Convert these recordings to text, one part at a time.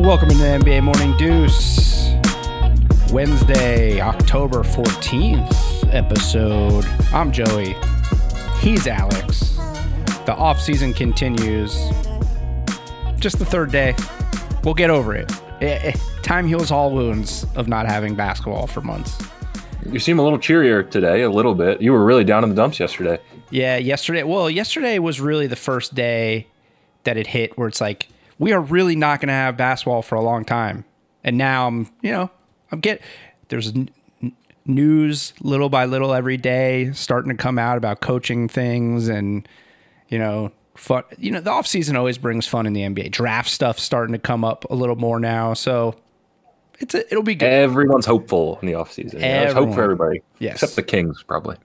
Welcome to the NBA Morning Deuce, Wednesday, October 14th episode. I'm Joey. He's Alex. The off-season continues. Just the third day. We'll get over it. Time heals all wounds of not having basketball for months. You seem a little cheerier today, a little bit. You were really down in the dumps yesterday. Yeah, yesterday was really the first day that it hit where it's like, we are really not going to have basketball for a long time. And now there's news little by little every day starting to come out about coaching things and, fun. The off season always brings fun in the NBA. Draft stuff starting to come up a little more now. So it'll be good. Everyone's hopeful in the off season. There's hope for everybody. Yes. Except the Kings, probably.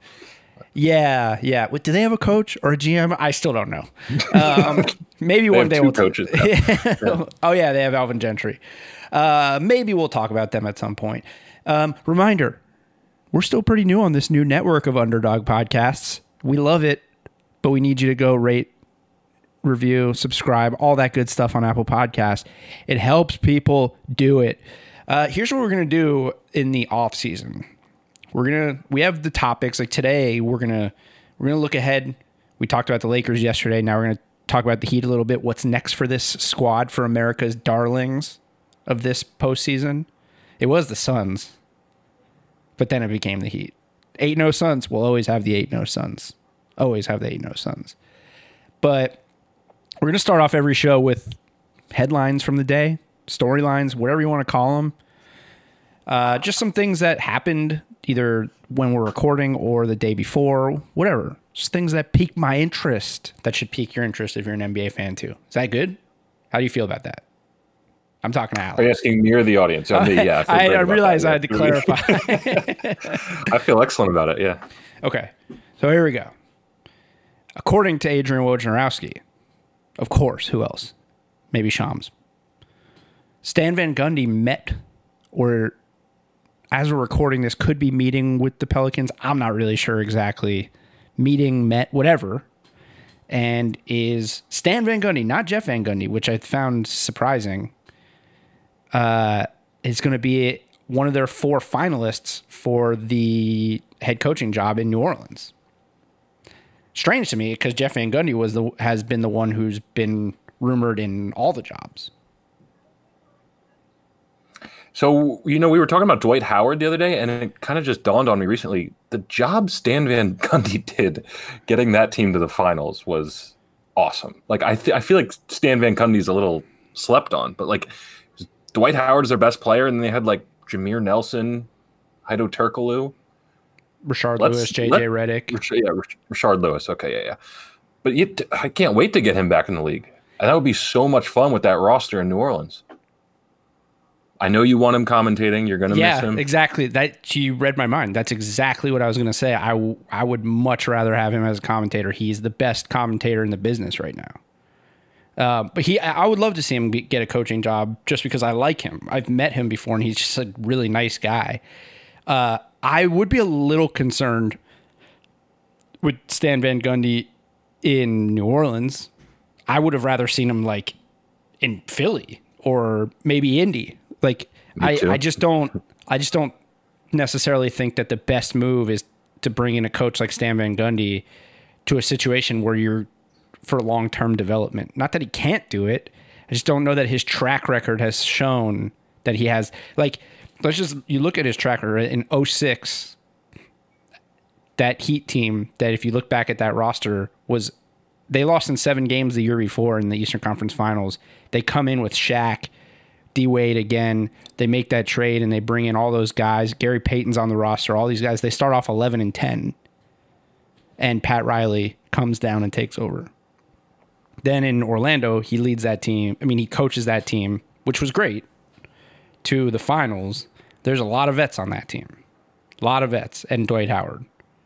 Yeah. Wait, do they have a coach or a GM? I still don't know. Maybe one day we'll coaches. Yeah. Oh yeah, they have Alvin Gentry. Maybe we'll talk about them at some point. Reminder: we're still pretty new on this new network of Underdog podcasts. We love it, but we need you to go rate, review, subscribe, all that good stuff on Apple Podcasts. It helps people do it. Here's what we're gonna do in the off season. We have the topics. Like today, we're gonna look ahead. We talked about the Lakers yesterday. Now we're gonna talk about the Heat a little bit. What's next for this squad, for America's darlings of this postseason? It was the Suns, but then it became the Heat. 8-0 Suns. We'll always have the 8-0 Suns. Always have the 8-0 Suns. But we're gonna start off every show with headlines from the day, storylines, whatever you want to call them. Just some things that happened either when we're recording or the day before, whatever. Just things that pique my interest, that should pique your interest if you're an NBA fan too. Is that good? How do you feel about that? I'm talking to Alex. Are you asking me or the audience? Yeah, I realized I had to clarify. I feel excellent about it, yeah. Okay, so here we go. According to Adrian Wojnarowski, of course, who else? Maybe Shams. Stan Van Gundy met, or as we're recording this, could be meeting with the Pelicans. I'm not really sure exactly. Meeting, met, whatever. And is Stan Van Gundy, not Jeff Van Gundy, which I found surprising, is going to be one of their 4 finalists for the head coaching job in New Orleans. Strange to me because Jeff Van Gundy has been the one who's been rumored in all the jobs. So, we were talking about Dwight Howard the other day, and it kind of just dawned on me recently. The job Stan Van Gundy did getting that team to the finals was awesome. Like, I feel like Stan Van Gundy's a little slept on, but, like, Dwight Howard is their best player, and they had, like, Jameer Nelson, Hedo Turkoglu. Rashard Lewis, J.J. Redick. Rashard Lewis. Okay, yeah. But I can't wait to get him back in the league. And that would be so much fun with that roster in New Orleans. I know you want him commentating. You're going to miss him. Yeah, exactly. That you read my mind. That's exactly what I was going to say. I would much rather have him as a commentator. He's the best commentator in the business right now. But I would love to see him get a coaching job just because I like him. I've met him before, and he's just a really nice guy. I would be a little concerned with Stan Van Gundy in New Orleans. I would have rather seen him like in Philly or maybe Indy. Like I just don't necessarily think that the best move is to bring in a coach like Stan Van Gundy to a situation where you're for long-term development. Not that he can't do it. I just don't know that his track record has shown that he has. Like, you look at his track record in 2006, that Heat team, that if you look back at that roster, they lost in 7 games the year before in the Eastern Conference Finals. They come in with Shaq, D-Wade again. They make that trade and they bring in all those guys. Gary Payton's on the roster. All these guys, they start off 11-10. And Pat Riley comes down and takes over. Then in Orlando, he leads that team. I mean, he coaches that team, which was great, to the finals. There's a lot of vets on that team. A lot of vets and Dwight Howard.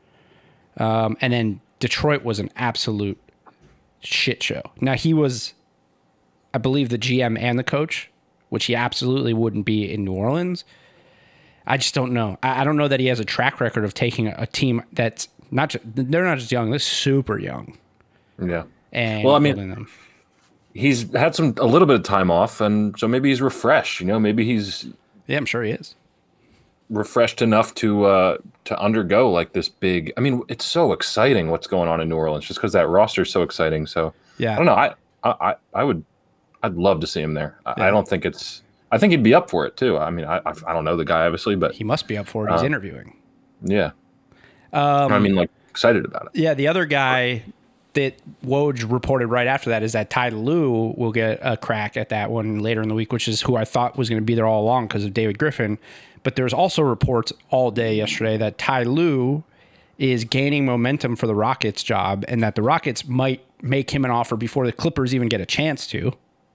And then Detroit was an absolute shit show. Now, he was, I believe, the GM and the coach, which he absolutely wouldn't be in New Orleans. I just don't know. I don't know that he has a track record of taking a team that's they're not just young, they're super young. Yeah. And well, I mean, he's had a little bit of time off, and so maybe he's refreshed. Maybe he's Yeah, I'm sure he is. refreshed enough to undergo like this big. I mean, it's so exciting what's going on in New Orleans, just because that roster is so exciting. So Yeah. I don't know. I'd love to see him there. Yeah. I don't think it's. I think he'd be up for it too. I mean, I don't know the guy obviously, but He must be up for it. He's interviewing. yeah. I mean, like excited about it. Yeah, the other guy that Woj reported right after that is that Ty Lue will get a crack at that one later in the week, which is who I thought was going to be there all along because of David Griffin. But there's also reports all day yesterday that Ty Lue is gaining momentum for the Rockets job and that the Rockets might make him an offer before the Clippers even get a chance to.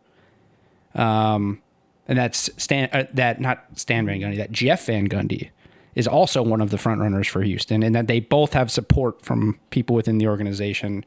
And that's not Stan Van Gundy, that Jeff Van Gundy is also one of the front runners for Houston, and that they both have support from people within the organization.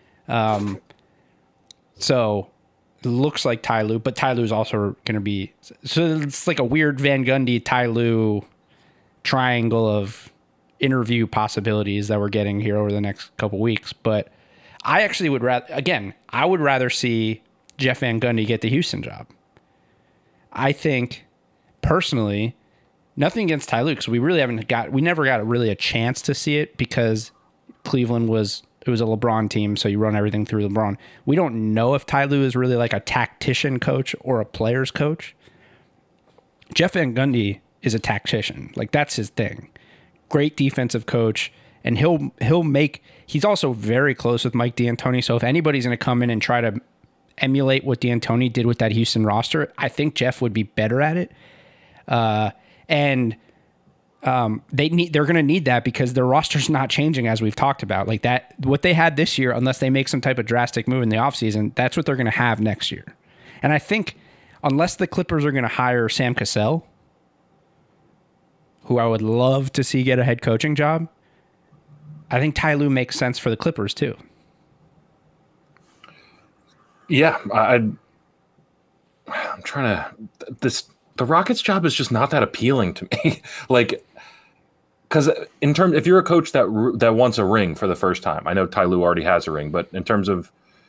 So it looks like Ty Lue, but Ty Lue is also going to be, so it's like a weird Van Gundy, Ty Lue triangle of interview possibilities that we're getting here over the next couple weeks. But I actually would I would rather see Jeff Van Gundy get the Houston job. I think personally, nothing against Ty Lue, because we never got really a chance to see it because Cleveland was a LeBron team, so you run everything through LeBron. We don't know if Ty Lue is really like a tactician coach or a player's coach. Jeff Van Gundy is a tactician. Like, that's his thing. Great defensive coach, and he's also very close with Mike D'Antoni, so if anybody's going to come in and try to emulate what D'Antoni did with that Houston roster, I think Jeff would be better at it. They're going to need that because their roster's not changing, as we've talked about. Like that, what they had this year, unless they make some type of drastic move in the offseason, that's what they're going to have next year. And I think unless the Clippers are going to hire Sam Cassell, who I would love to see get a head coaching job, I think Ty Lue makes sense for the Clippers too. Yeah, I'm trying to. The Rockets job is just not that appealing to me. Like, because if you're a coach that wants a ring for the first time, I know Ty Lue already has a ring, but in terms of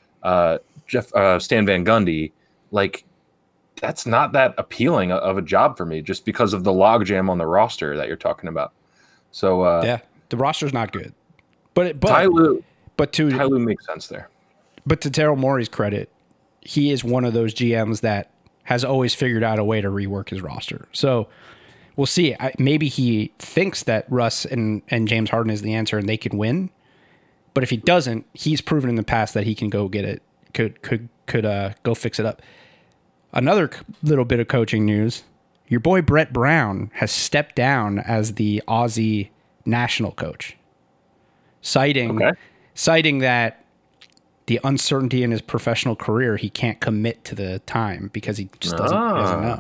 Stan Van Gundy, like, that's not that appealing of a job for me, just because of the logjam on the roster that you're talking about. So yeah, the roster's not good, but Ty Lue makes sense there. But to Daryl Morey's credit, he is one of those GMs that has always figured out a way to rework his roster. So we'll see. Maybe he thinks that Russ and James Harden is the answer and they can win. But if he doesn't, he's proven in the past that he can go get it, could go fix it up. Another little bit of coaching news. Your boy Brett Brown has stepped down as the Aussie national coach, citing that the uncertainty in his professional career, he can't commit to the time because he just doesn't know.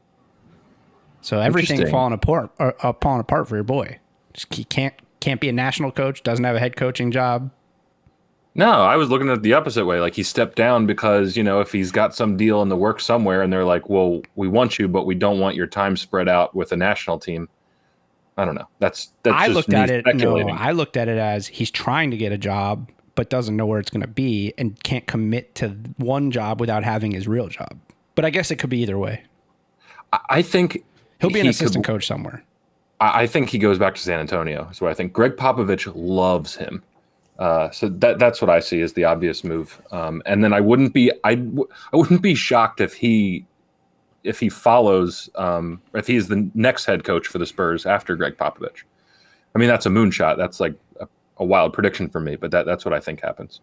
So everything falling apart for your boy. He can't be a national coach, doesn't have a head coaching job. No, I was looking at it the opposite way. Like, he stepped down because, if he's got some deal in the works somewhere and they're like, well, we want you, but we don't want your time spread out with the national team. I don't know. I looked at it as he's trying to get a job, but doesn't know where it's going to be and can't commit to one job without having his real job. But I guess it could be either way. I think he'll be an assistant coach somewhere. I think he goes back to San Antonio. So I think Greg Popovich loves him. So that's what I see as the obvious move. And then I wouldn't be shocked if he follows, if he's the next head coach for the Spurs after Greg Popovich. I mean, that's a moonshot. That's like a wild prediction for me, but that's what I think happens.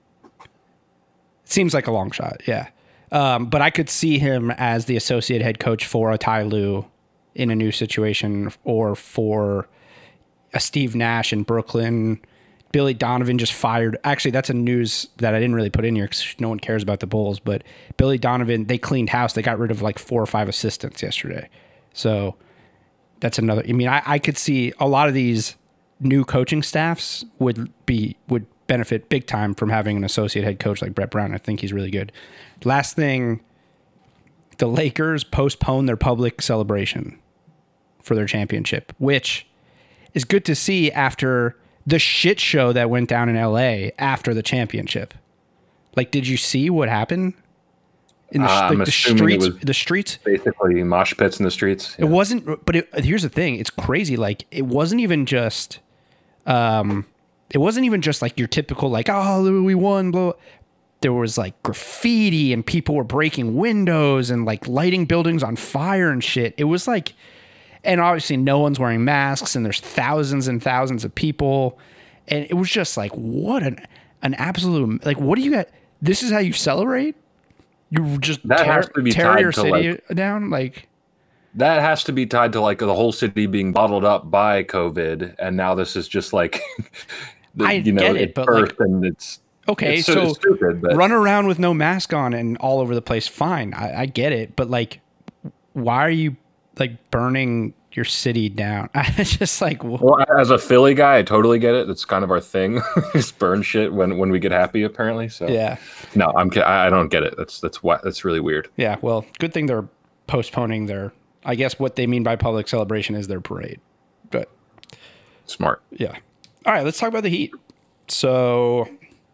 It seems like a long shot, yeah. But I could see him as the associate head coach for a Ty Lue in a new situation, or for a Steve Nash in Brooklyn. Billy Donovan just fired. Actually, that's a news that I didn't really put in here because no one cares about the Bulls. But Billy Donovan, they cleaned house. They got rid of like 4 or 5 assistants yesterday. So that's another. I mean, I could see a lot of these new coaching staffs would benefit big time from having an associate head coach like Brett Brown. I think he's really good. Last thing, the Lakers postponed their public celebration for their championship, which is good to see after the shit show that went down in LA after the championship. Like, did you see what happened? in the I'm like the assuming streets. it was The streets. basically mosh pits in the streets. It wasn't. But here's the thing: it's crazy. Like it wasn't even just. It wasn't even just like your typical like, oh, we won. Blah. There was like graffiti and people were breaking windows and like lighting buildings on fire and shit. It was like, and obviously no one's wearing masks and there's thousands and thousands of people. And it was just like, what an absolute, like, what do you got? This is how you celebrate? You just has to be tear tied your to, city like, down? Like, that has to be tied to like the whole city being bottled up by COVID, and now this is just like, get it, but birth like, and it's okay, it's so stupid. But run around with no mask on and all over the place. Fine, I get it, but like, why are you like burning your city down? It's just like, well, as a Philly guy, I totally get it. That's kind of our thing. Just burn shit when we get happy, apparently. So yeah, no, I don't get it. That's really weird. yeah. Well, good thing they're postponing their. I guess what they mean by public celebration is their parade, but Smart. yeah. All right, let's talk about the Heat. So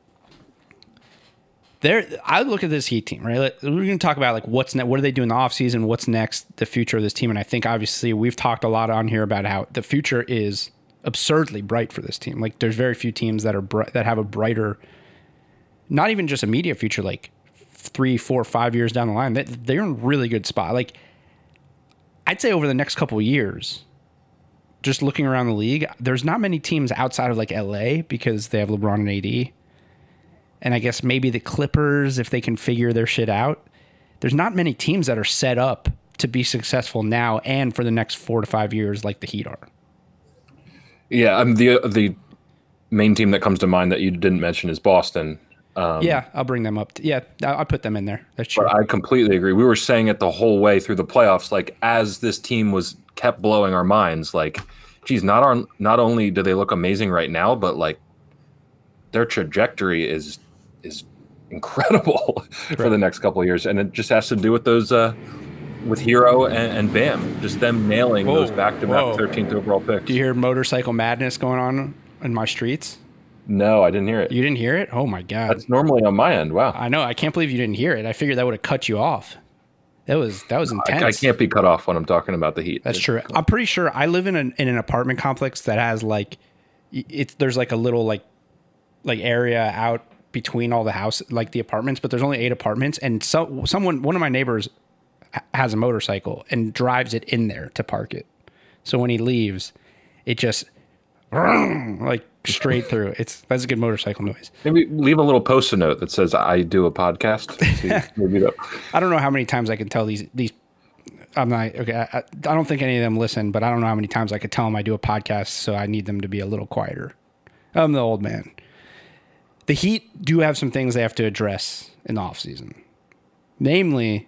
I look at this Heat team, right? We're going to talk about like what's next, what do they do in the offseason, what's next, the future of this team. And I think obviously we've talked a lot on here about how the future is absurdly bright for this team. Like there's very few teams that are that have a brighter, not even just immediate future, like 3, 4, 5 years down the line. They're in a really good spot. Like I'd say over the next couple of years, just looking around the league, there's not many teams outside of like LA because they have LeBron and AD. And I guess maybe the Clippers, if they can figure their shit out. There's not many teams that are set up to be successful now and for the next 4 to 5 years like the Heat are. Yeah, the main team that comes to mind that you didn't mention is Boston. Yeah, I'll bring them up. Yeah, I'll put them in there. That's true. But I completely agree. We were saying it the whole way through the playoffs, like as this team was kept blowing our minds, like, geez, not only do they look amazing right now, but like their trajectory is incredible for the next couple of years. And it just has to do with those with Hero and Bam, just them nailing those back-to-back 13th overall picks. Do you hear motorcycle madness going on in my streets? No, I didn't hear it. You didn't hear it? Oh my God. That's normally on my end. Wow. I know. I can't believe you didn't hear it. I figured that would have cut you off. That was intense. I can't be cut off when I'm talking about the Heat. That's true. I'm pretty sure I live in an apartment complex that has like, there's like a little like area out between all the house, like the apartments, but there's only 8 apartments. And one of my neighbors has a motorcycle and drives it in there to park it. So when he leaves, it just like straight through. That's a good motorcycle noise. Maybe leave a little post-it note that says I do a podcast. Maybe I don't know how many times I can tell these. I'm not okay. I don't think any of them listen, but I don't know how many times I could tell them I do a podcast. So I need them to be a little quieter. I'm the old man. The Heat do have some things they have to address in the offseason. Namely,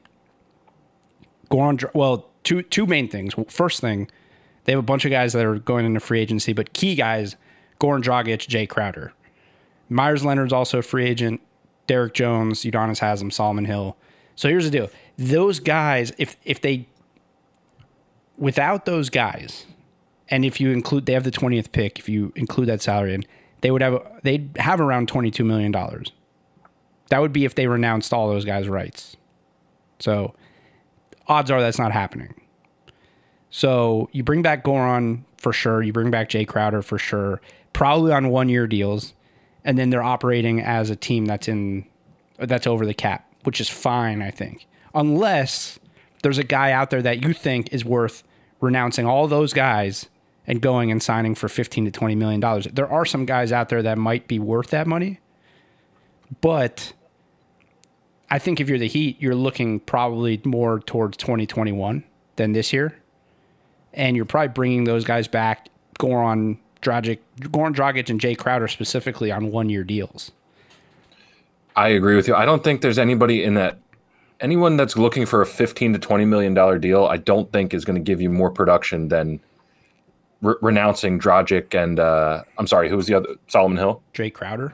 two main things. First thing, they have a bunch of guys that are going into free agency, but key guys, Goran Dragic, Jay Crowder. Myers Leonard's also a free agent. Derek Jones, Udonis Haslem, Solomon Hill. So here's the deal. Those guys, if they, without those guys, and if you include, they have the 20th pick, if you include that salary in, they'd have around $22 million. That would be if they renounced all those guys' rights. So odds are that's not happening. So you bring back Goran for sure. You bring back Jay Crowder for sure. Probably on 1-year deals. And then they're operating as a team that's over the cap, which is fine, I think. Unless there's a guy out there that you think is worth renouncing all those guys and going and signing for $15 to $20 million. There are some guys out there that might be worth that money. But I think if you're the Heat, you're looking probably more towards 2021 than this year. And you're probably bringing those guys back, Goran Dragic and Jay Crowder specifically on 1-year deals. I agree with you. I don't think there's anyone that's looking for a $15 to $20 million deal, I don't think is going to give you more production than renouncing Dragic and I'm sorry, who was the other? Solomon Hill? Jay Crowder.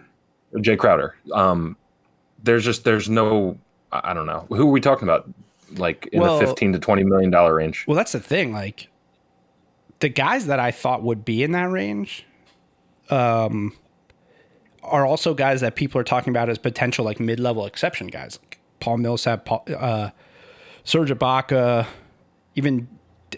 There's no, I don't know. Who are we talking about? Like in the $15 to $20 million range? Well, that's the thing. Like the guys that I thought would be in that range are also guys that people are talking about as potential like mid-level exception guys. Paul Millsap, Serge Ibaka, even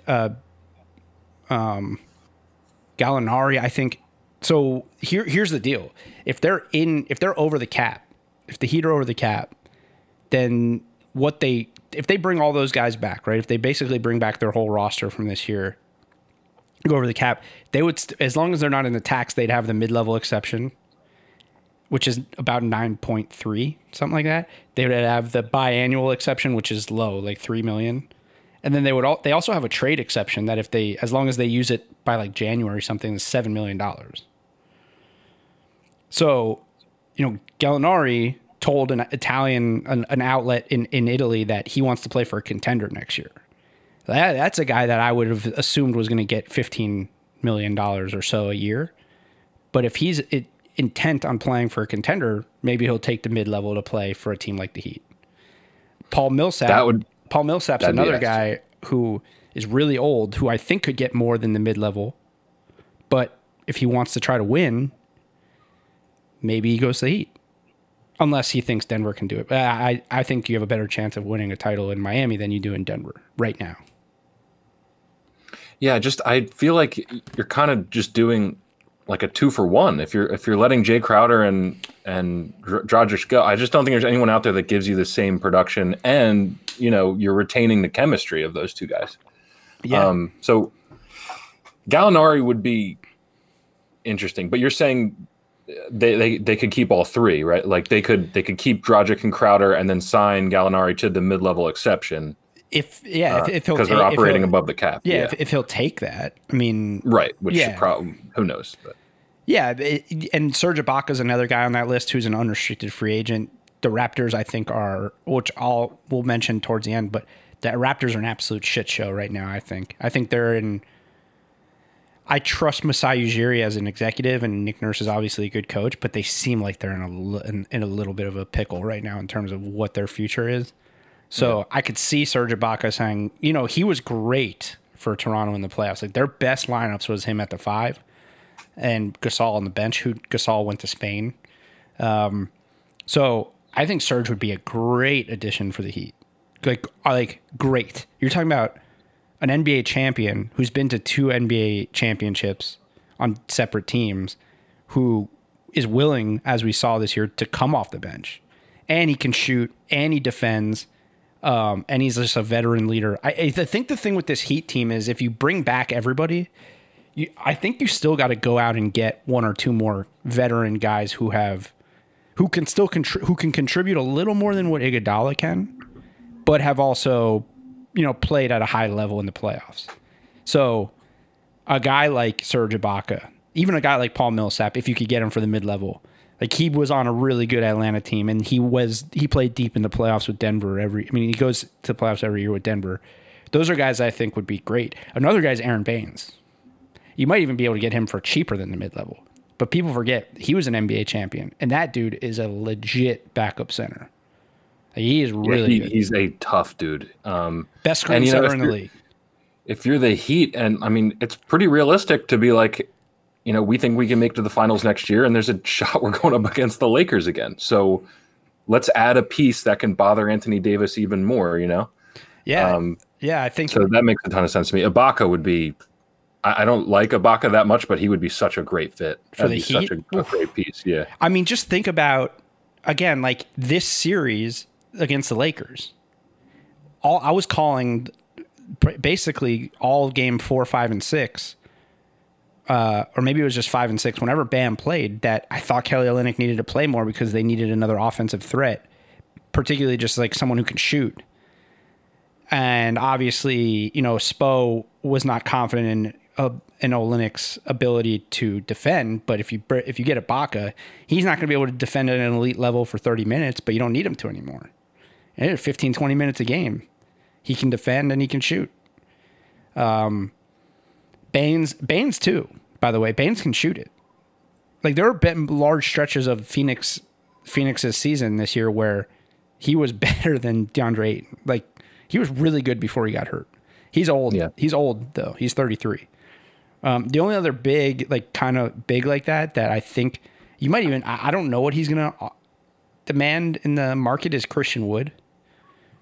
Gallinari, I think. So here's the deal: if they're over the cap, if the Heat are over the cap, then if they bring all those guys back, right? If they basically bring back their whole roster from this year, go over the cap, they would, as long as they're not in the tax, they'd have the mid-level exception, which is about 9.3, something like that. They would have the biannual exception, which is low, like $3 million. And then they also have a trade exception that as long as they use it by like January or something, is $7 million. So, Gallinari told an outlet in Italy that he wants to play for a contender next year. That's a guy that I would have assumed was going to get $15 million or so a year. But if he's intent on playing for a contender, maybe he'll take the mid-level to play for a team like the Heat. Paul Millsap's another guy who is really old, who I think could get more than the mid-level. But if he wants to try to win, maybe he goes to the Heat. Unless he thinks Denver can do it. I think you have a better chance of winning a title in Miami than you do in Denver right now. Yeah, I feel like you're kind of just doing like a 2-for-1 if you're letting Jay Crowder and Dragic go. I just don't think there's anyone out there that gives you the same production, and you're retaining the chemistry of those two guys. Yeah. So Gallinari would be interesting, but you're saying they could keep all three, right? Like they could keep Dragic and Crowder and then sign Gallinari to the mid-level exception. If he'll, because they're operating above the cap. Yeah. If he'll take that, I mean, right. Which probably, who knows? But. Yeah. And Serge Ibaka is another guy on that list who's an unrestricted free agent. The Raptors, I think, which we'll mention towards the end, but the Raptors are an absolute shit show right now. I think they're in. I trust Masai Ujiri as an executive, and Nick Nurse is obviously a good coach, but they seem like they're in a little bit of a pickle right now in terms of what their future is. So I could see Serge Ibaka saying, he was great for Toronto in the playoffs. Like their best lineups was him at the 5 and Gasol on the bench, who Gasol went to Spain. So I think Serge would be a great addition for the Heat. Like great. You're talking about an NBA champion who's been to 2 NBA championships on separate teams, who is willing, as we saw this year, to come off the bench. And he can shoot, and he defends, and he's just a veteran leader. I think the thing with this Heat team is if you bring back everybody, I think you still got to go out and get 1 or 2 more veteran guys who can contribute a little more than what Iguodala can, but have also played at a high level in the playoffs. So a guy like Serge Ibaka, even a guy like Paul Millsap, if you could get him for the mid-level, like he was on a really good Atlanta team, and he played deep in the playoffs with Denver he goes to the playoffs every year with Denver. Those are guys I think would be great. Another guy's Aaron Baines. You might even be able to get him for cheaper than the mid-level. But people forget he was an NBA champion, and that dude is a legit backup center. He is really good. He's a tough dude. Best screen center in the league. If you're the Heat, and it's pretty realistic to be like, we think we can make to the finals next year, and there's a shot we're going up against the Lakers again. So let's add a piece that can bother Anthony Davis even more, Yeah. I think so. That makes a ton of sense to me. Ibaka would be. I don't like Ibaka that much, but he would be such a great fit for the Heat. Such a great piece. Yeah. Just think about again, like this series against the Lakers. I was calling basically all game 4, 5, and 6, or maybe it was just 5 and 6. Whenever Bam played, that I thought Kelly Olynyk needed to play more because they needed another offensive threat, particularly just like someone who can shoot. And obviously, Spo was not confident in Olynyk's ability to defend. But if you get Ibaka, he's not going to be able to defend at an elite level for 30 minutes, but you don't need him to anymore. And 15, 20 minutes a game, he can defend and he can shoot. Baines too, by the way. Baines can shoot it. Like there have been large stretches of Phoenix's season this year where he was better than DeAndre Ayton. Like he was really good before he got hurt. He's old. Yeah. He's old though. He's 33. The only other big, like kind of big like that I think you might even, I don't know what he's going to demand in the market is Christian Wood.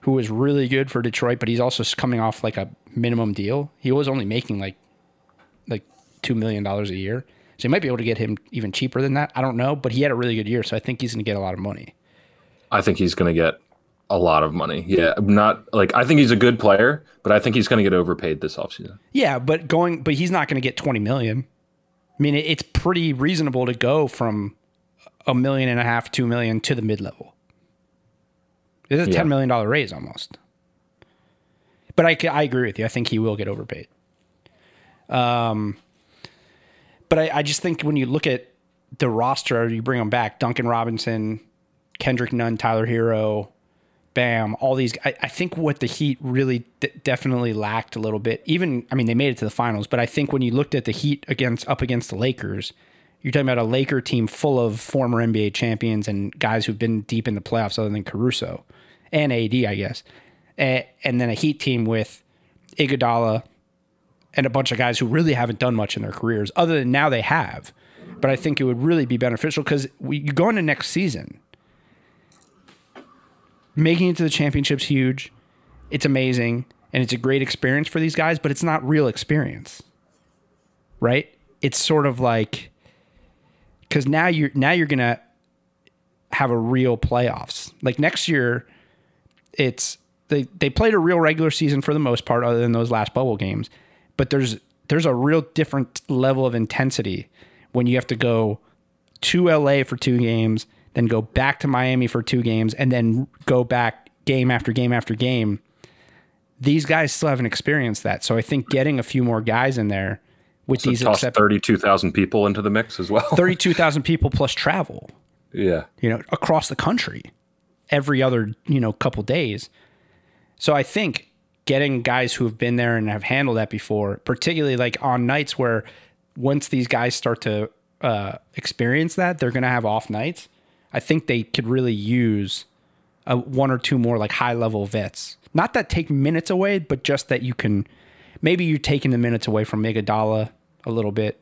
who was really good for Detroit, but he's also coming off like a minimum deal. He was only making like $2 million a year. So you might be able to get him even cheaper than that. I don't know, but he had a really good year, so I think he's going to get a lot of money. I think he's going to get a lot of money. Yeah, I think he's a good player, but I think he's going to get overpaid this offseason. Yeah, but he's not going to get $20 million. I mean, it's pretty reasonable to go from $1.5 million, $2 million to the mid-level. It's a $10 million raise almost. But I agree with you. I think he will get overpaid. But I just think when you look at the roster, you bring them back, Duncan Robinson, Kendrick Nunn, Tyler Hero, Bam, all these. I think what the Heat really definitely lacked a little bit, they made it to the finals, but I think when you looked at the Heat up against the Lakers, you're talking about a Laker team full of former NBA champions and guys who've been deep in the playoffs other than Caruso and AD, I guess. And then a Heat team with Iguodala and a bunch of guys who really haven't done much in their careers, other than now they have. But I think it would really be beneficial because you go into next season. Making it to the championship's huge. It's amazing. And it's a great experience for these guys, but it's not real experience. Right? It's sort of like, because now you're going to have a real playoffs. Like next year, they played a real regular season for the most part, other than those last bubble games. But there's a real different level of intensity when you have to go to LA for 2 games, then go back to Miami for 2 games, and then go back game after game after game. These guys still haven't experienced that. So I think getting a few more guys in there with these toss 32,000 people into the mix as well. 32,000 people plus travel. Yeah. Across the country every other, couple days. So I think getting guys who have been there and have handled that before, particularly like on nights where once these guys start to experience that, they're going to have off nights. I think they could really use 1 or 2 more like high level vets. Not that take minutes away, but just that maybe you're taking the minutes away from Iguodala a little bit.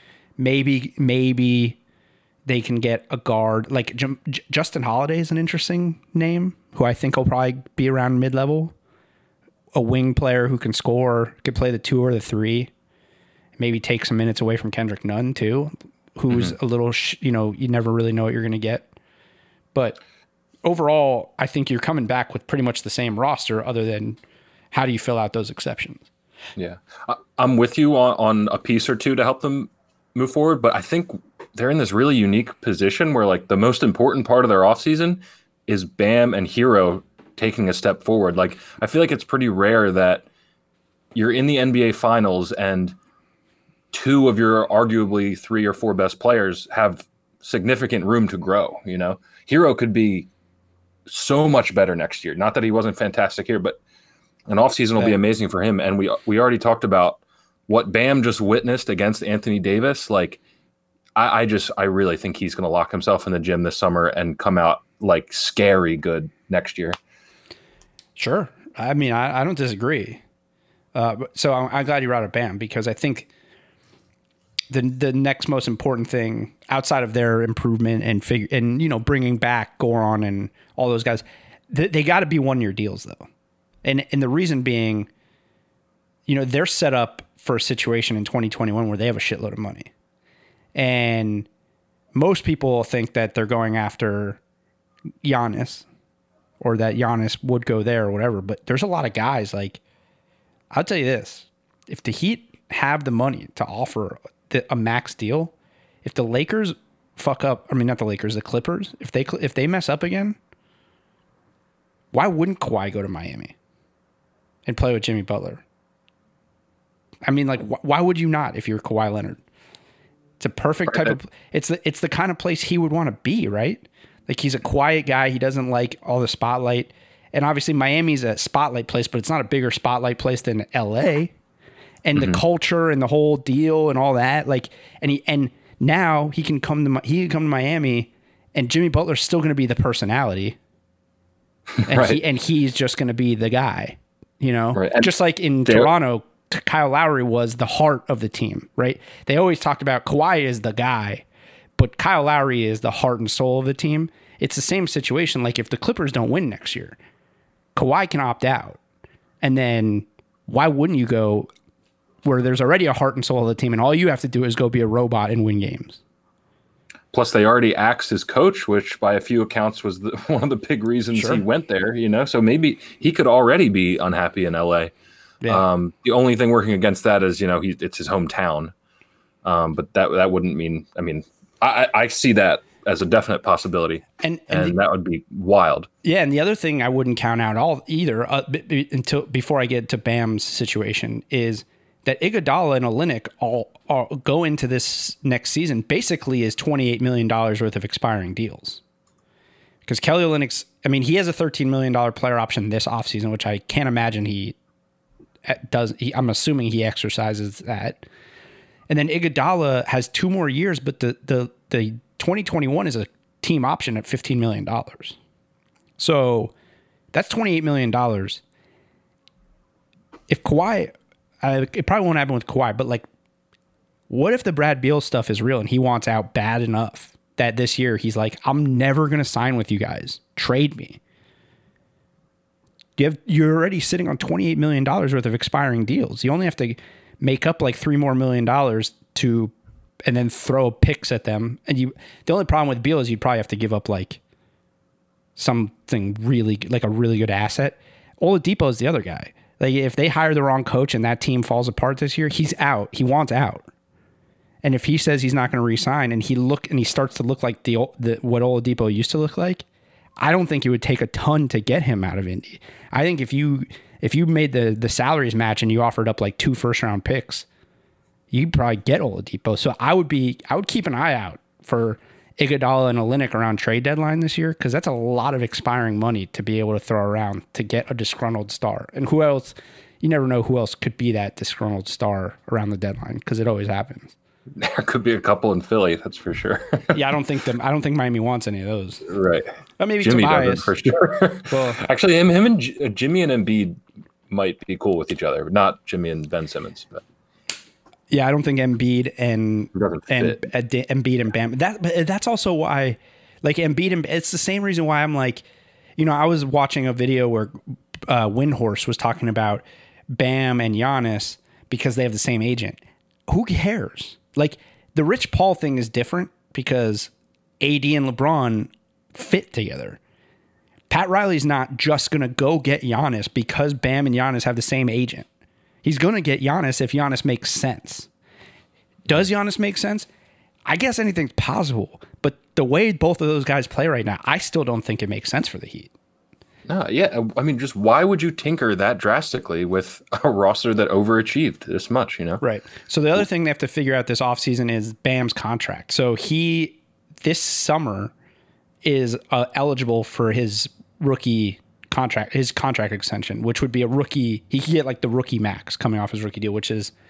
Maybe they can get a guard like Justin Holiday is an interesting name who I think will probably be around mid-level. A wing player who can score, could play the 2 or the 3, maybe take some minutes away from Kendrick Nunn too, who's a little, you never really know what you're going to get. But overall, I think you're coming back with pretty much the same roster, other than how do you fill out those exceptions? Yeah, I'm with you on a piece or two to help them move forward, but I think they're in this really unique position where like the most important part of their offseason is Bam and Hero taking a step forward. Like, I feel like it's pretty rare that you're in the NBA finals and 2 of your arguably 3 or 4 best players have significant room to grow. Hero could be so much better next year. Not that he wasn't fantastic here, but an offseason will be amazing for him. And we already talked about what Bam just witnessed against Anthony Davis. Like, I really think he's going to lock himself in the gym this summer and come out like scary good next year. Sure. I mean, I don't disagree. So I'm glad you brought up Bam, because I think the next most important thing outside of their improvement and bringing back Goran and all those guys, they got to be 1-year deals though. And the reason being, they're set up for a situation in 2021 where they have a shitload of money. And most people think that they're going after Giannis, or that Giannis would go there or whatever. But there's a lot of guys, like, I'll tell you this. If the Heat have the money to offer a max deal, if the Lakers fuck up, not the Lakers, the Clippers, if they mess up again, why wouldn't Kawhi go to Miami and play with Jimmy Butler? Why would you not if you're Kawhi Leonard? It's a perfect type of, it's the kind of place he would want to be, right? Like, he's a quiet guy. He doesn't like all the spotlight. And obviously Miami's a spotlight place, but it's not a bigger spotlight place than LA. And the culture and the whole deal and all that. Like, and now he can come to Miami, and Jimmy Butler's still going to be the personality. And right. He's just going to be the guy, Right. Just like in Toronto, Kyle Lowry was the heart of the team, right? They always talked about Kawhi is the guy, but Kyle Lowry is the heart and soul of the team. It's the same situation. Like, if the Clippers don't win next year, Kawhi can opt out. And then why wouldn't you go where there's already a heart and soul of the team and all you have to do is go be a robot and win games? Plus, they already axed his coach, which by a few accounts was one of the big reasons he went there, So maybe he could already be unhappy in LA. Yeah. The only thing working against that is, it's his hometown. But that wouldn't mean, I see that as a definite possibility. And that would be wild. Yeah. And the other thing I wouldn't count out either until before I get to Bam's situation is that Iguodala and Olynyk all go into this next season basically is $28 million worth of expiring deals. Because Kelly Olynyk's, he has a $13 million player option this offseason, which I can't imagine he does. I'm assuming he exercises that. And then Iguodala has 2 more years, but the 2021 is a team option at $15 million. So that's $28 million. If Kawhi... it probably won't happen with Kawhi, but what if the Brad Beal stuff is real and he wants out bad enough that this year he's like, I'm never going to sign with you guys. Trade me. You're already sitting on $28 million worth of expiring deals. You only have to make up $3 more million and then throw picks at them. And the only problem with Beal is you'd probably have to give up something really, a really good asset. Oladipo is the other guy. If they hire the wrong coach and that team falls apart this year, he's out. He wants out. And if he says he's not going to re-sign and he starts to look like what Oladipo used to look like, I don't think it would take a ton to get him out of Indy. I think if you made the salaries match and you offered up 2 first-round picks, you'd probably get Oladipo. So I would keep an eye out for Iguodala and Olynyk around trade deadline this year, because that's a lot of expiring money to be able to throw around to get a disgruntled star. And who else? You never know who else could be that disgruntled star around the deadline, because it always happens. There could be a couple in Philly, that's for sure. Yeah, I don't think Miami wants any of those. Right. But maybe Jimmy Tobias doesn't for sure. Well, actually, him and Jimmy and Embiid might be cool with each other. Not Jimmy and Ben Simmons, but. Yeah, I don't think Embiid and Bam. That's also why, Embiid and it's the same reason why I'm I was watching a video where Windhorse was talking about Bam and Giannis because they have the same agent. Who cares? The Rich Paul thing is different because AD and LeBron fit together. Pat Riley's not just going to go get Giannis because Bam and Giannis have the same agent. He's going to get Giannis if Giannis makes sense. Does Giannis make sense? I guess anything's possible. But the way both of those guys play right now, I still don't think it makes sense for the Heat. No, yeah. Just why would you tinker that drastically with a roster that overachieved this much, Right. So the other thing they have to figure out this offseason is Bam's contract. So this summer, is eligible for his rookie contract, his contract extension, which would be a rookie. He could get the rookie max coming off his rookie deal, which is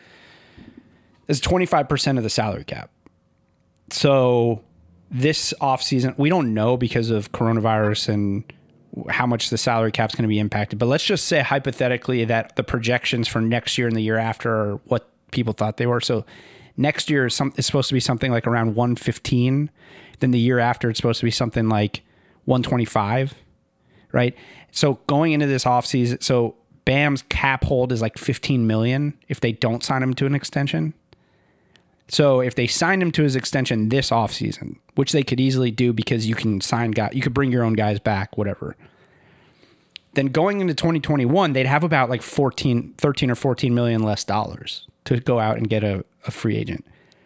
25% of the salary cap. So this offseason, we don't know because of coronavirus and how much the salary cap is going to be impacted. But let's just say hypothetically that the projections for next year and the year after are what people thought they were. So next year is supposed to be something around 115. Then the year after, it's supposed to be something 125. Right. So going into this offseason, so Bam's cap hold is $15 million if they don't sign him to an extension. So if they signed him to his extension this offseason, which they could easily do because you can you could bring your own guys back, whatever. Then going into 2021, they'd have about 13 or 14 million less dollars to go out and get a free agent.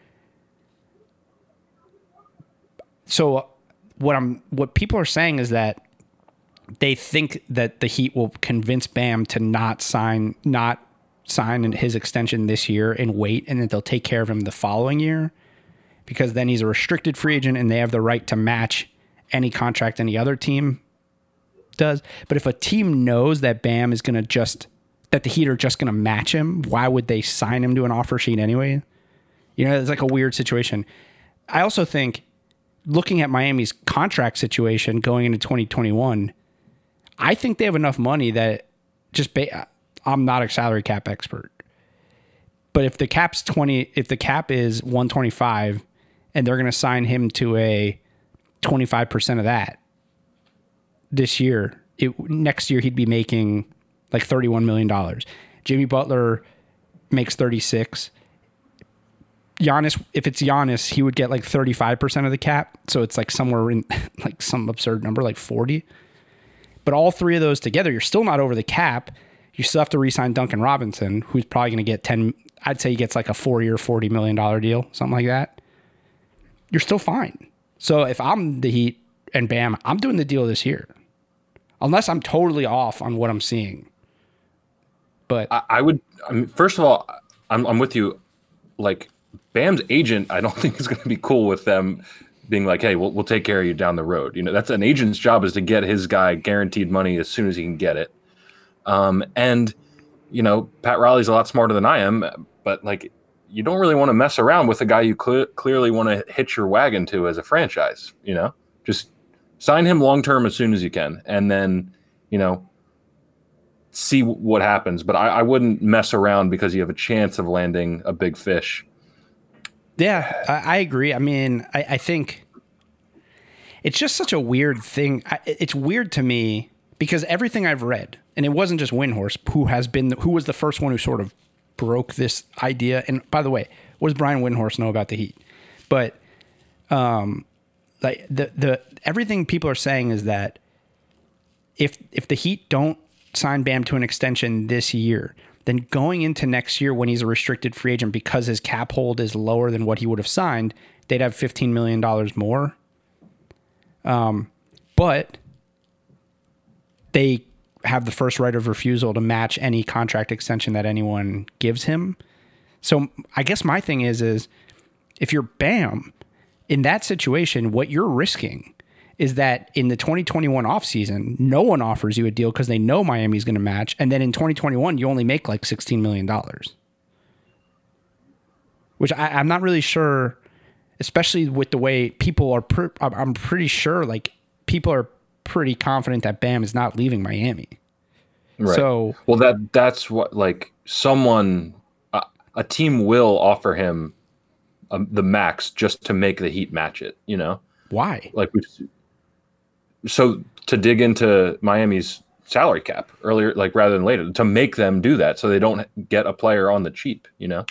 So what people are saying is that they think that the Heat will convince Bam to not sign his extension this year and wait, and that they'll take care of him the following year, because then he's a restricted free agent and they have the right to match any contract any other team does. But if a team knows that Bam is going to that the Heat are just going to match him, why would they sign him to an offer sheet anyway? It's a weird situation. I also think, looking at Miami's contract situation going into 2021, I think they have enough money that I'm not a salary cap expert, but if the cap is 125 and they're going to sign him to a 25% of that this year, next year he'd be making like $31 million. Jimmy Butler makes 36. Giannis, if it's Giannis, he would get like 35% of the cap. So it's like somewhere in like some absurd number, like 40. But all three of those together, you're still not over the cap. You still have to re-sign Duncan Robinson, who's probably going to get 10. I'd say he gets like a 4-year, $40 million deal, something like that. You're still fine. So if I'm the Heat and Bam, I'm doing the deal this year. Unless I'm totally off on what I'm seeing. But I would, first of all, I'm with you. Like, Bam's agent, I don't think is going to be cool with them being like, hey, we'll take care of you down the road. You know, that's an agent's job, is to get his guy guaranteed money as soon as he can get it. And, you know, Pat Riley's a lot smarter than I am, but like, you don't really want to mess around with a guy you clearly want to hitch your wagon to as a franchise, you know? Just sign him long-term as soon as you can, and then, you know, see what happens. But I wouldn't mess around because you have a chance of landing a big fish. Yeah, I agree. I mean, I think it's just such a weird thing. It's weird to me because everything I've read, and it wasn't just Windhorst, who was the first one who sort of broke this idea. And by the way, what does Brian Windhorst know about the Heat? But like the everything people are saying is that if the Heat don't sign Bam to an extension this year, then going into next year when he's a restricted free agent, because his cap hold is lower than what he would have signed, they'd have $15 million more. But they have the first right of refusal to match any contract extension that anyone gives him. So I guess my thing is if you're Bam, in that situation, what you're risking is that in the 2021 offseason, no one offers you a deal because they know Miami's going to match. And then in 2021, you only make like $16 million. Which I'm not really sure, especially with the way people are, I'm pretty sure like people are pretty confident that Bam is not leaving Miami. Right. So, well, that's what, like, someone, a team will offer him the max just to make the Heat match it, you know? Why? Like, so to dig into Miami's salary cap earlier, like rather than later, to make them do that so they don't get a player on the cheap, you know?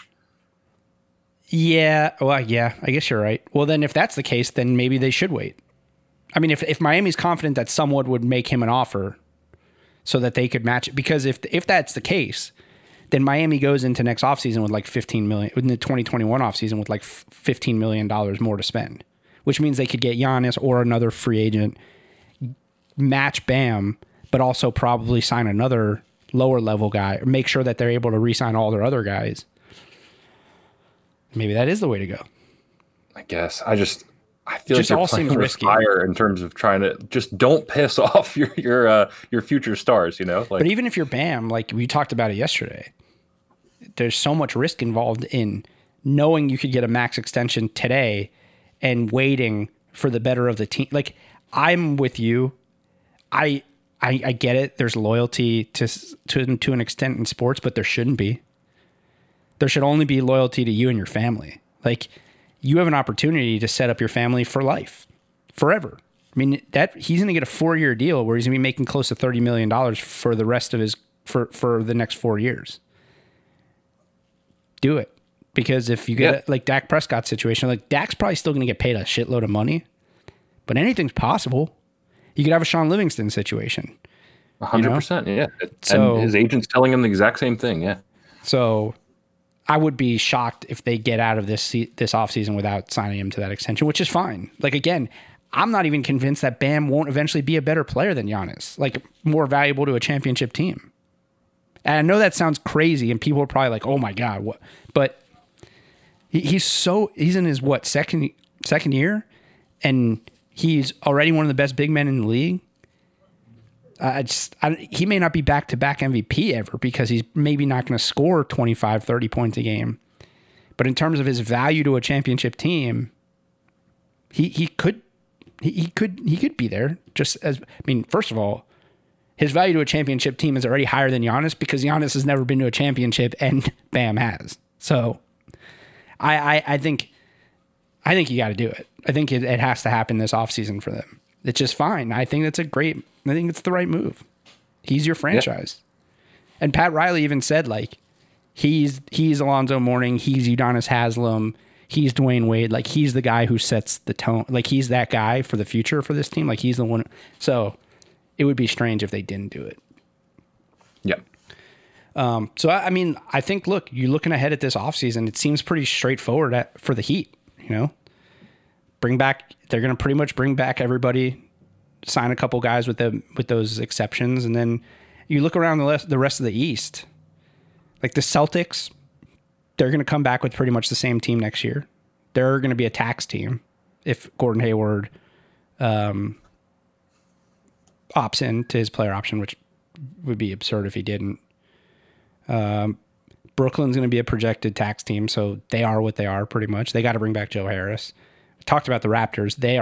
Yeah. Well, yeah, I guess you're right. Well, then if that's the case, then maybe they should wait. I mean, if Miami's confident that someone would make him an offer so that they could match it, because if that's the case, then Miami goes into next offseason with like $15 million, in the 2021 offseason with like $15 million more to spend, which means they could get Giannis or another free agent, match Bam, but also probably sign another lower level guy, or make sure that they're able to re-sign all their other guys. Maybe that is the way to go. I guess. I feel like all you're seems playing with risky. fire in terms of trying to just don't piss off your future stars, you know? Like, but even if you're Bam, like we talked about it yesterday, there's so much risk involved in knowing you could get a max extension today and waiting for the better of the team. Like, I'm with you. I get it. There's loyalty to an extent in sports, but there shouldn't be. There should only be loyalty to you and your family. Like, you have an opportunity to set up your family for life, forever. I mean, that he's going to get a 4-year deal where he's going to be making close to $30 million for the rest of his for the next 4 years. Do it, because if you get like Dak Prescott situation, like Dak's probably still going to get paid a shitload of money, but anything's possible. You could have a Sean Livingston situation. 100%, yeah. So, and his agent's telling him the exact same thing, yeah. So I would be shocked if they get out of this offseason without signing him to that extension, which is fine. Like, again, I'm not even convinced that Bam won't eventually be a better player than Giannis, like more valuable to a championship team. And I know that sounds crazy, and people are probably like, "Oh my God, what?" But he's in his second year, and he's already one of the best big men in the league. He may not be back-to-back MVP ever because he's maybe not going to score 25, 30 points a game. But in terms of his value to a championship team, he could be there. Just as, I mean, first of all, his value to a championship team is already higher than Giannis because Giannis has never been to a championship and Bam has. So I think you got to do it. I think it has to happen this offseason for them. It's just fine. I think I think it's the right move. He's your franchise. Yeah. And Pat Riley even said, like, he's Alonzo Mourning, he's Udonis Haslem, he's Dwayne Wade. Like, he's the guy who sets the tone. Like, he's that guy for the future for this team. Like, he's the one. So it would be strange if they didn't do it. Yeah. So, I mean, I think, look, you're looking ahead at this offseason. It seems pretty straightforward for the Heat, you know? They're going to pretty much bring back everybody, sign a couple guys with those exceptions, and then you look around the rest of the East. Like the Celtics, they're going to come back with pretty much the same team next year. They're going to be a tax team if Gordon Hayward opts in to his player option, which would be absurd if he didn't. Brooklyn's going to be a projected tax team, so they are what they are pretty much. They got to bring back Joe Harris. We talked about the Raptors. They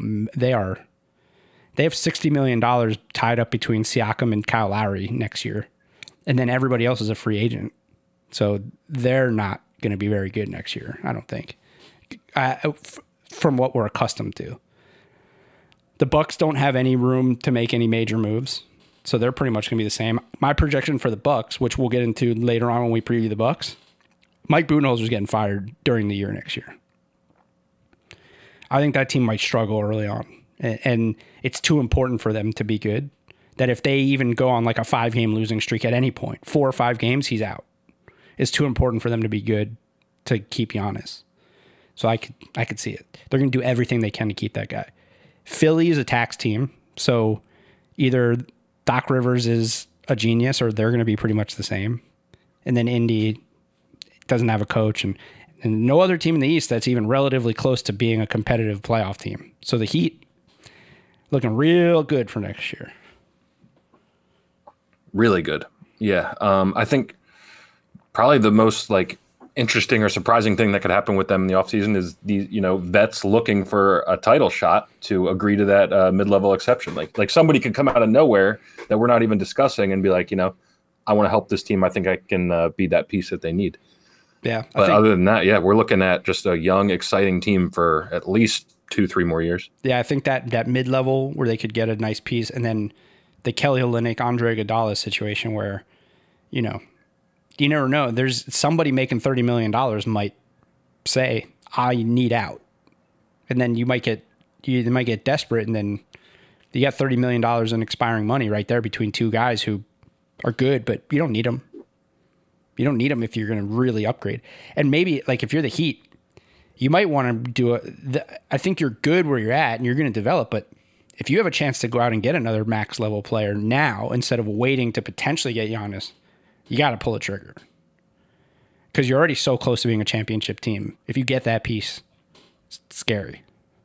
have $60 million tied up between Siakam and Kyle Lowry next year, and then everybody else is a free agent, so they're not going to be very good next year, I don't think, from what we're accustomed to. The Bucks don't have any room to make any major moves, so they're pretty much going to be the same. My projection for the Bucks, which we'll get into later on when we preview the Bucks, Mike Budenholzer's getting fired during the year next year. I think that team might struggle early on, and it's too important for them to be good that if they even go on like a 5-game losing streak at any point, 4 or 5 games, he's out. It's too important for them to be good to keep Giannis. So I could see it. They're going to do everything they can to keep that guy. Philly is a tax team, so either Doc Rivers is a genius or they're going to be pretty much the same. And then Indy doesn't have a coach, and no other team in the East that's even relatively close to being a competitive playoff team. So the Heat looking real good for next year. Really good. Yeah. I think probably the most like interesting or surprising thing that could happen with them in the offseason is the, vets looking for a title shot to agree to that mid-level exception. Like somebody could come out of nowhere that we're not even discussing and be like, I want to help this team. I think I can be that piece that they need. Yeah. But other than that, we're looking at just a young, exciting team for at least 2-3 more years. Yeah, I think that mid-level where they could get a nice piece, and then the Kelly Olynyk, Andre Iguodala situation where, you never know. There's somebody making $30 million might say, I need out. And then you might get desperate, and then you got $30 million in expiring money right there between two guys who are good, but you don't need them. You don't need them if you're going to really upgrade. And maybe, like, if you're the Heat, you might want to do I think you're good where you're at and you're going to develop, but if you have a chance to go out and get another max level player now instead of waiting to potentially get Giannis, you got to pull the trigger. Because you're already so close to being a championship team. If you get that piece, it's scary.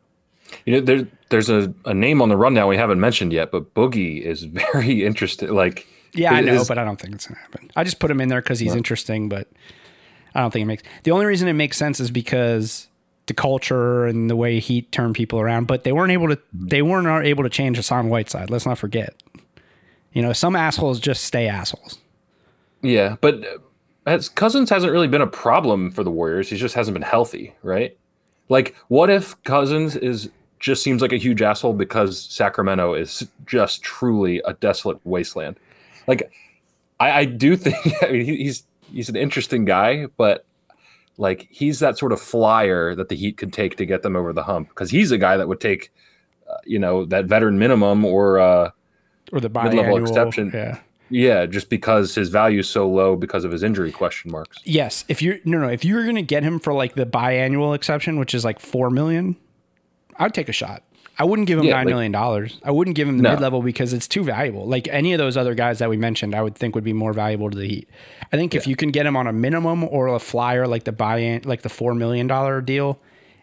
There's a name on the rundown we haven't mentioned yet, but Boogie is very interested. Like, yeah, I know, but I don't think it's going to happen. I just put him in there because he's interesting, but I don't think it makes... The only reason it makes sense is because the culture and the way Heat turn people around, but they weren't able to change Hassan Whiteside. Let's not forget. Some assholes just stay assholes. Yeah, but Cousins hasn't really been a problem for the Warriors. He just hasn't been healthy, right? Like, what if Cousins just seems like a huge asshole because Sacramento is just truly a desolate wasteland? Like, I do think he's an interesting guy, but like he's that sort of flyer that the Heat could take to get them over the hump, because he's a guy that would take, that veteran minimum or the mid-level exception. Yeah. Yeah, just because his value is so low because of his injury question marks. Yes, if you're going to get him for like the biannual exception, which is like $4 million, I'd take a shot. I wouldn't give him $9 million. I wouldn't give him the mid-level because it's too valuable. Like any of those other guys that we mentioned, I would think would be more valuable to the Heat. I think if you can get him on a minimum or a flyer like the buy-in, like the $4 million deal,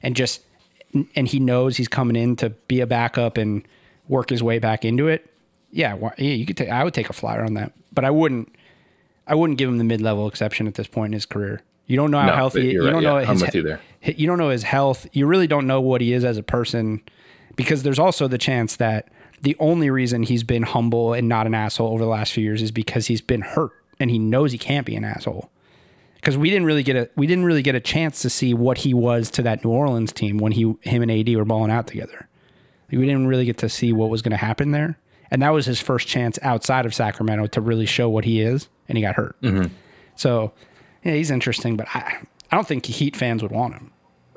and he knows he's coming in to be a backup and work his way back into it. Yeah, you could I would take a flyer on that, but I wouldn't give him the mid-level exception at this point in his career. You don't know how healthy. You don't know I'm with you there. You don't know his health. You really don't know what he is as a person, because there's also the chance that the only reason he's been humble and not an asshole over the last few years is because he's been hurt and he knows he can't be an asshole. Because we didn't really get a chance to see what he was to that New Orleans team when him and AD were balling out together. We didn't really get to see what was going to happen there. And that was his first chance outside of Sacramento to really show what he is, and he got hurt. Mm-hmm. So, yeah, he's interesting, but I don't think Heat fans would want him.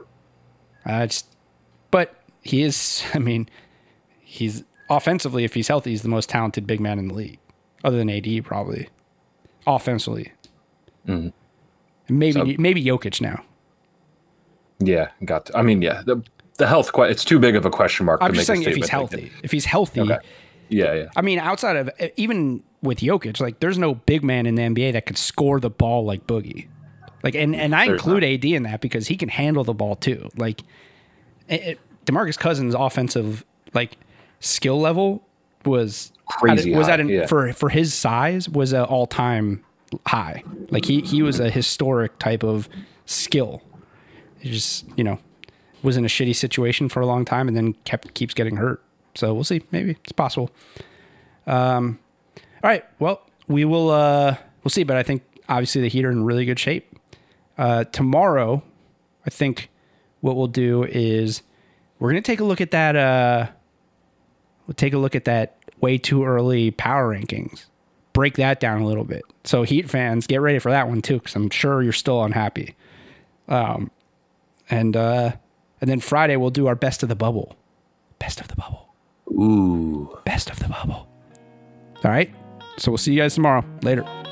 But he is, I mean, he's offensively, if he's healthy, he's the most talented big man in the league, other than AD probably, offensively. Mm-hmm. Maybe Jokic now. Yeah, got to. I mean, yeah, the health, it's too big of a question mark. I'm to just make saying if he's healthy. If he's healthy. Okay. Yeah. I mean, outside of, even with Jokic, like, there's no big man in the NBA that could score the ball like Boogie. Like, and I include AD in that because he can handle the ball too. Like, DeMarcus Cousins' offensive, like, skill level was crazy. For his size was an all-time high. Like, he was a historic type of skill. He just, was in a shitty situation for a long time and then keeps getting hurt. So we'll see. Maybe it's possible. All right. Well, we'll see. But I think obviously the Heat are in really good shape. Tomorrow, I think what we'll do is we're going to take a look at that. We'll take a look at that way too early power rankings. Break that down a little bit. So Heat fans, get ready for that one too, because I'm sure you're still unhappy. And then Friday we'll do our best of the bubble. Best of the bubble. Ooh. Best of the bubble. All right. So we'll see you guys tomorrow. Later.